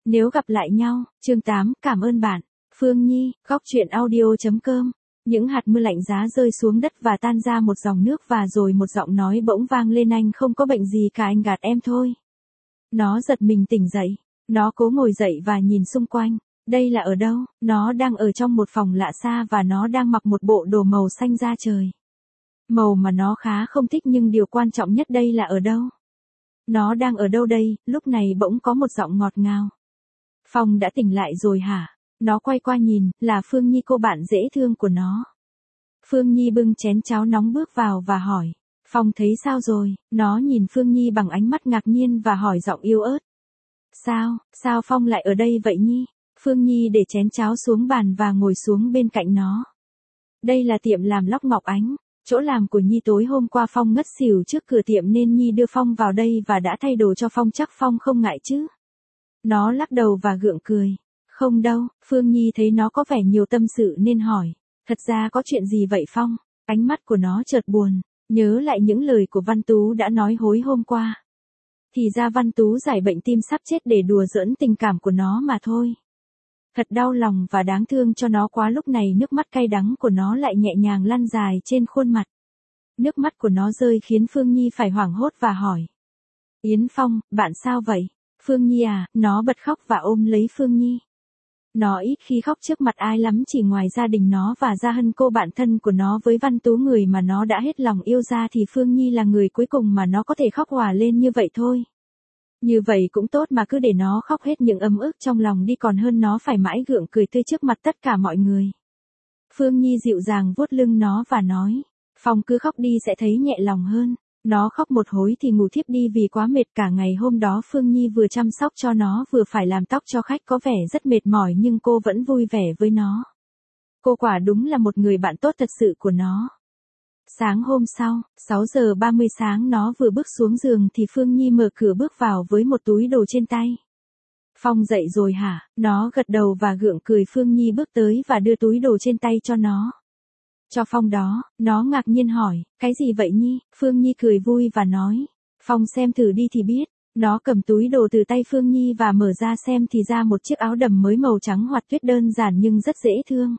Nếu gặp lại nhau, chương 8, cảm ơn bạn. Phương Nhi, góc truyện audio.com. Những hạt mưa lạnh giá rơi xuống đất và tan ra một dòng nước và rồi một giọng nói bỗng vang lên, anh không có bệnh gì cả, anh gạt em thôi. Nó giật mình tỉnh dậy. Nó cố ngồi dậy và nhìn xung quanh. Đây là ở đâu? Nó đang ở trong một phòng lạ xa và nó đang mặc một bộ đồ màu xanh da trời. Màu mà nó khá không thích, nhưng điều quan trọng nhất đây là ở đâu? Nó đang ở đâu đây? Lúc này bỗng có một giọng ngọt ngào. Phong đã tỉnh lại rồi hả? Nó quay qua nhìn, là Phương Nhi, cô bạn dễ thương của nó. Phương Nhi bưng chén cháo nóng bước vào và hỏi. Phong thấy sao rồi? Nó nhìn Phương Nhi bằng ánh mắt ngạc nhiên và hỏi giọng yếu ớt. Sao Phong lại ở đây vậy Nhi? Phương Nhi để chén cháo xuống bàn và ngồi xuống bên cạnh nó. Đây là tiệm làm lóc Ngọc Ánh. Chỗ làm của Nhi tối hôm qua Phong ngất xỉu trước cửa tiệm nên Nhi đưa Phong vào đây và đã thay đồ cho Phong, chắc Phong không ngại chứ? Nó lắc đầu và gượng cười. Không đâu. Phương Nhi thấy nó có vẻ nhiều tâm sự nên hỏi. Thật ra có chuyện gì vậy Phong? Ánh mắt của nó chợt buồn, nhớ lại những lời của Văn Tú đã nói hối hôm qua. Thì ra Văn Tú giải bệnh tim sắp chết để đùa giỡn tình cảm của nó mà thôi. Thật đau lòng và đáng thương cho nó quá. Lúc này nước mắt cay đắng của nó lại nhẹ nhàng lăn dài trên khuôn mặt. Nước mắt của nó rơi khiến Phương Nhi phải hoảng hốt và hỏi. Yến Phong, bạn sao vậy? Phương Nhi à, nó bật khóc và ôm lấy Phương Nhi. Nó ít khi khóc trước mặt ai lắm, chỉ ngoài gia đình nó và Gia Hân, cô bạn thân của nó với Văn Tú, người mà nó đã hết lòng yêu ra, thì Phương Nhi là người cuối cùng mà nó có thể khóc hòa lên như vậy thôi. Như vậy cũng tốt mà, cứ để nó khóc hết những ấm ức trong lòng đi còn hơn nó phải mãi gượng cười tươi trước mặt tất cả mọi người. Phương Nhi dịu dàng vuốt lưng nó và nói. Phong cứ khóc đi sẽ thấy nhẹ lòng hơn. Nó khóc một hồi thì ngủ thiếp đi vì quá mệt. Cả ngày hôm đó Phương Nhi vừa chăm sóc cho nó vừa phải làm tóc cho khách, có vẻ rất mệt mỏi nhưng cô vẫn vui vẻ với nó. Cô quả đúng là một người bạn tốt thật sự của nó. Sáng hôm sau, 6 giờ 30 sáng, nó vừa bước xuống giường thì Phương Nhi mở cửa bước vào với một túi đồ trên tay. Phong dậy rồi hả? Nó gật đầu và gượng cười. Phương Nhi bước tới và đưa túi đồ trên tay cho nó. Cho Phong đó. Nó ngạc nhiên hỏi, cái gì vậy Nhi? Phương Nhi cười vui và nói, Phong xem thử đi thì biết. Nó cầm túi đồ từ tay Phương Nhi và mở ra xem thì ra một chiếc áo đầm mới màu trắng hoạt tuyết, đơn giản nhưng rất dễ thương.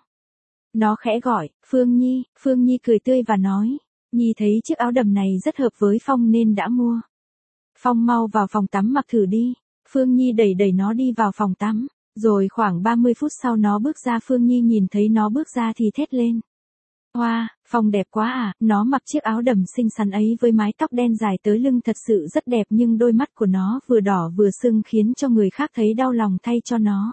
Nó khẽ gọi, Phương Nhi. Phương Nhi cười tươi và nói, Nhi thấy chiếc áo đầm này rất hợp với Phong nên đã mua. Phong mau vào phòng tắm mặc thử đi. Phương Nhi đẩy nó đi vào phòng tắm. Rồi khoảng 30 phút sau nó bước ra. Phương Nhi nhìn thấy nó bước ra thì thét lên. Wow, Phong đẹp quá à. Nó mặc chiếc áo đầm xinh xắn ấy với mái tóc đen dài tới lưng thật sự rất đẹp, nhưng đôi mắt của nó vừa đỏ vừa sưng khiến cho người khác thấy đau lòng thay cho nó.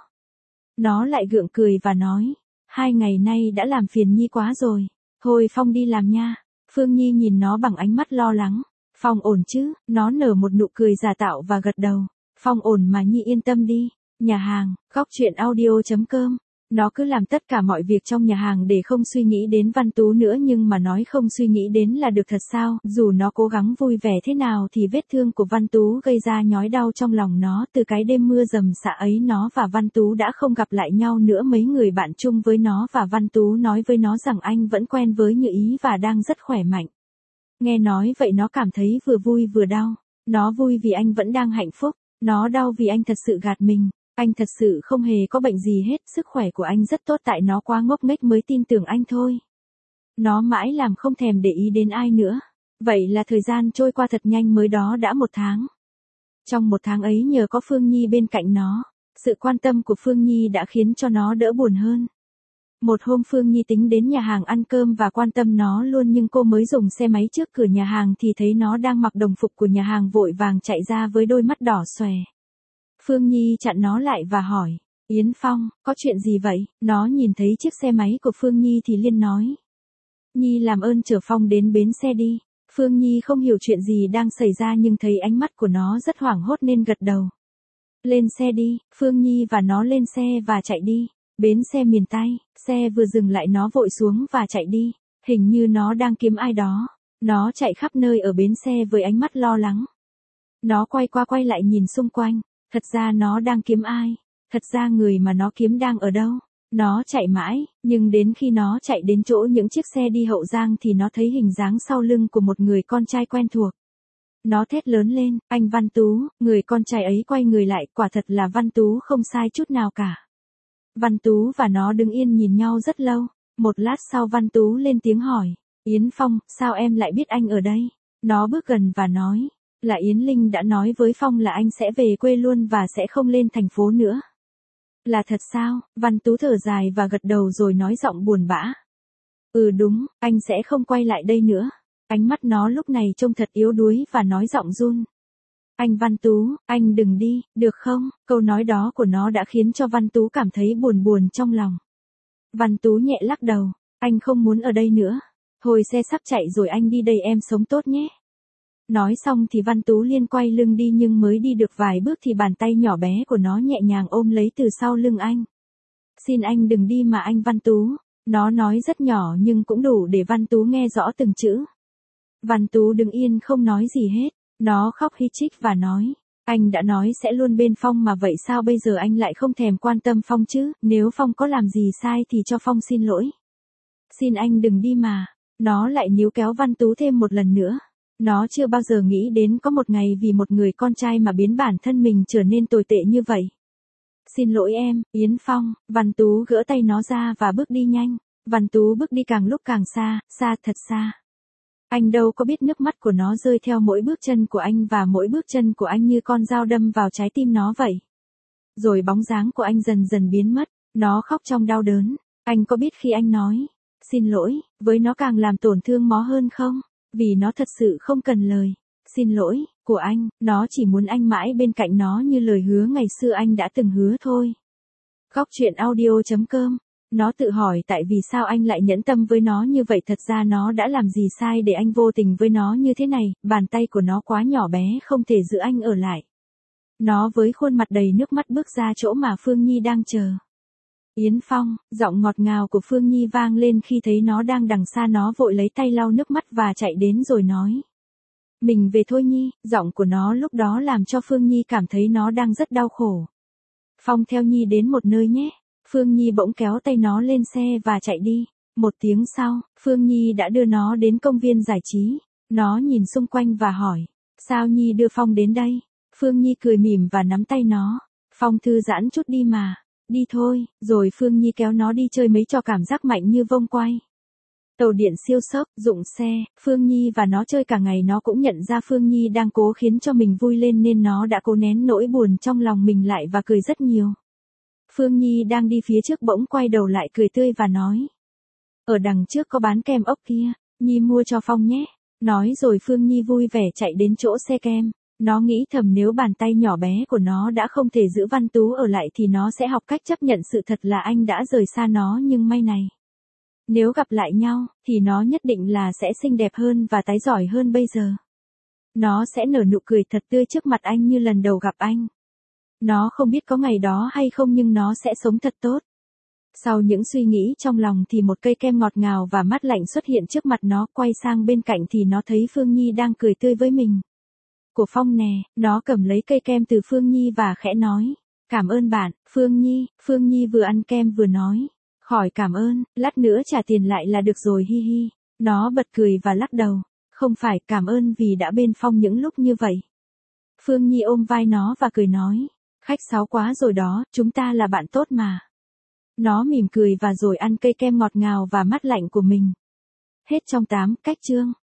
Nó lại gượng cười và nói, 2 ngày nay đã làm phiền Nhi quá rồi. Thôi Phong đi làm nha. Phương Nhi nhìn nó bằng ánh mắt lo lắng. Phong ổn chứ? Nó nở một nụ cười giả tạo và gật đầu. Phong ổn mà Nhi yên tâm đi. Nhà hàng, góc truyện audio.com. Nó cứ làm tất cả mọi việc trong nhà hàng để không suy nghĩ đến Văn Tú nữa, nhưng mà nói không suy nghĩ đến là được thật sao? Dù nó cố gắng vui vẻ thế nào thì vết thương của Văn Tú gây ra nhói đau trong lòng nó. Từ cái đêm mưa rầm rạ ấy nó và Văn Tú đã không gặp lại nhau nữa. Mấy người bạn chung với nó và Văn Tú nói với nó rằng anh vẫn quen với Như Ý và đang rất khỏe mạnh. Nghe nói vậy nó cảm thấy vừa vui vừa đau. Nó vui vì anh vẫn đang hạnh phúc. Nó đau vì anh thật sự gạt mình. Anh thật sự không hề có bệnh gì hết, sức khỏe của anh rất tốt, tại nó quá ngốc nghếch mới tin tưởng anh thôi. Nó mãi làm không thèm để ý đến ai nữa. Vậy là thời gian trôi qua thật nhanh, mới đó đã 1 tháng. Trong 1 tháng ấy nhờ có Phương Nhi bên cạnh nó, sự quan tâm của Phương Nhi đã khiến cho nó đỡ buồn hơn. Một hôm Phương Nhi tính đến nhà hàng ăn cơm và quan tâm nó luôn, nhưng cô mới dùng xe máy trước cửa nhà hàng thì thấy nó đang mặc đồng phục của nhà hàng, vội vàng chạy ra với đôi mắt đỏ xòe. Phương Nhi chặn nó lại và hỏi, Yến Phong, có chuyện gì vậy? Nó nhìn thấy chiếc xe máy của Phương Nhi thì liền nói, Nhi làm ơn chở Phong đến bến xe đi. Phương Nhi không hiểu chuyện gì đang xảy ra nhưng thấy ánh mắt của nó rất hoảng hốt nên gật đầu. Lên xe đi. Phương Nhi và nó lên xe và chạy đi. Bến xe miền Tây, xe vừa dừng lại nó vội xuống và chạy đi. Hình như nó đang kiếm ai đó. Nó chạy khắp nơi ở bến xe với ánh mắt lo lắng. Nó quay qua quay lại nhìn xung quanh. Thật ra nó đang kiếm ai? Thật ra người mà nó kiếm đang ở đâu? Nó chạy mãi, nhưng đến khi nó chạy đến chỗ những chiếc xe đi Hậu Giang thì nó thấy hình dáng sau lưng của một người con trai quen thuộc. Nó thét lớn lên, anh Văn Tú, người con trai ấy quay người lại, quả thật là Văn Tú không sai chút nào cả. Văn Tú và nó đứng yên nhìn nhau rất lâu, một lát sau Văn Tú lên tiếng hỏi, Yến Phong, sao em lại biết anh ở đây? Nó bước gần và nói, là Yến Linh đã nói với Phong là anh sẽ về quê luôn và sẽ không lên thành phố nữa. Là thật sao? Văn Tú thở dài và gật đầu rồi nói giọng buồn bã. Ừ đúng, anh sẽ không quay lại đây nữa. Ánh mắt nó lúc này trông thật yếu đuối và nói giọng run. Anh Văn Tú, anh đừng đi, được không? Câu nói đó của nó đã khiến cho Văn Tú cảm thấy buồn buồn trong lòng. Văn Tú nhẹ lắc đầu, anh không muốn ở đây nữa. Thôi xe sắp chạy rồi, anh đi đây, em sống tốt nhé. Nói xong thì Văn Tú liền quay lưng đi, nhưng mới đi được vài bước thì bàn tay nhỏ bé của nó nhẹ nhàng ôm lấy từ sau lưng anh. Xin anh đừng đi mà anh Văn Tú. Nó nói rất nhỏ nhưng cũng đủ để Văn Tú nghe rõ từng chữ. Văn Tú đứng yên không nói gì hết. Nó khóc hít chích và nói, anh đã nói sẽ luôn bên Phong mà, vậy sao bây giờ anh lại không thèm quan tâm Phong chứ? Nếu Phong có làm gì sai thì cho Phong xin lỗi. Xin anh đừng đi mà. Nó lại níu kéo Văn Tú thêm một lần nữa. Nó chưa bao giờ nghĩ đến có một ngày vì một người con trai mà biến bản thân mình trở nên tồi tệ như vậy. Xin lỗi em, Yến Phong. Văn Tú gỡ tay nó ra và bước đi nhanh. Văn Tú bước đi càng lúc càng xa, xa thật xa. Anh đâu có biết nước mắt của nó rơi theo mỗi bước chân của anh, và mỗi bước chân của anh như con dao đâm vào trái tim nó vậy. Rồi bóng dáng của anh dần dần biến mất, nó khóc trong đau đớn. Anh có biết khi anh nói, xin lỗi, với nó càng làm tổn thương nó hơn không? Vì nó thật sự không cần lời xin lỗi của anh, nó chỉ muốn anh mãi bên cạnh nó như lời hứa ngày xưa anh đã từng hứa thôi. Góc truyện audio.com. Nó tự hỏi tại vì sao anh lại nhẫn tâm với nó như vậy, thật ra nó đã làm gì sai để anh vô tình với nó như thế này, bàn tay của nó quá nhỏ bé không thể giữ anh ở lại. Nó với khuôn mặt đầy nước mắt bước ra chỗ mà Phương Nhi đang chờ. Yến Phong, giọng ngọt ngào của Phương Nhi vang lên khi thấy nó đang đằng xa. Nó vội lấy tay lau nước mắt và chạy đến rồi nói. Mình về thôi Nhi. Giọng của nó lúc đó làm cho Phương Nhi cảm thấy nó đang rất đau khổ. Phong theo Nhi đến một nơi nhé. Phương Nhi bỗng kéo tay nó lên xe và chạy đi. Một tiếng sau, Phương Nhi đã đưa nó đến công viên giải trí. Nó nhìn xung quanh và hỏi. Sao Nhi đưa Phong đến đây? Phương Nhi cười mỉm và nắm tay nó. Phong thư giãn chút đi mà. Đi thôi, rồi Phương Nhi kéo nó đi chơi mấy trò cảm giác mạnh như vông quay. Tàu điện siêu sốc, dụng xe, Phương Nhi và nó chơi cả ngày. Nó cũng nhận ra Phương Nhi đang cố khiến cho mình vui lên nên nó đã cố nén nỗi buồn trong lòng mình lại và cười rất nhiều. Phương Nhi đang đi phía trước bỗng quay đầu lại cười tươi và nói. Ở đằng trước có bán kem ốc kia, Nhi mua cho Phong nhé. Nói rồi Phương Nhi vui vẻ chạy đến chỗ xe kem. Nó nghĩ thầm nếu bàn tay nhỏ bé của nó đã không thể giữ Văn Tú ở lại thì nó sẽ học cách chấp nhận sự thật là anh đã rời xa nó, nhưng may này. Nếu gặp lại nhau, thì nó nhất định là sẽ xinh đẹp hơn và tái giỏi hơn bây giờ. Nó sẽ nở nụ cười thật tươi trước mặt anh như lần đầu gặp anh. Nó không biết có ngày đó hay không nhưng nó sẽ sống thật tốt. Sau những suy nghĩ trong lòng thì một cây kem ngọt ngào và mát lạnh xuất hiện trước mặt nó. Quay sang bên cạnh thì nó thấy Phương Nhi đang cười tươi với mình. Của Phong nè, nó cầm lấy cây kem từ Phương Nhi và khẽ nói. Cảm ơn bạn, Phương Nhi. Phương Nhi vừa ăn kem vừa nói. Khỏi cảm ơn, lát nữa trả tiền lại là được rồi hi hi. Nó bật cười và lắc đầu. Không phải, cảm ơn vì đã bên Phong những lúc như vậy. Phương Nhi ôm vai nó và cười nói. Khách sáo quá rồi đó, chúng ta là bạn tốt mà. Nó mỉm cười và rồi ăn cây kem ngọt ngào và mát lạnh của mình. Hết trong 8 cách chương.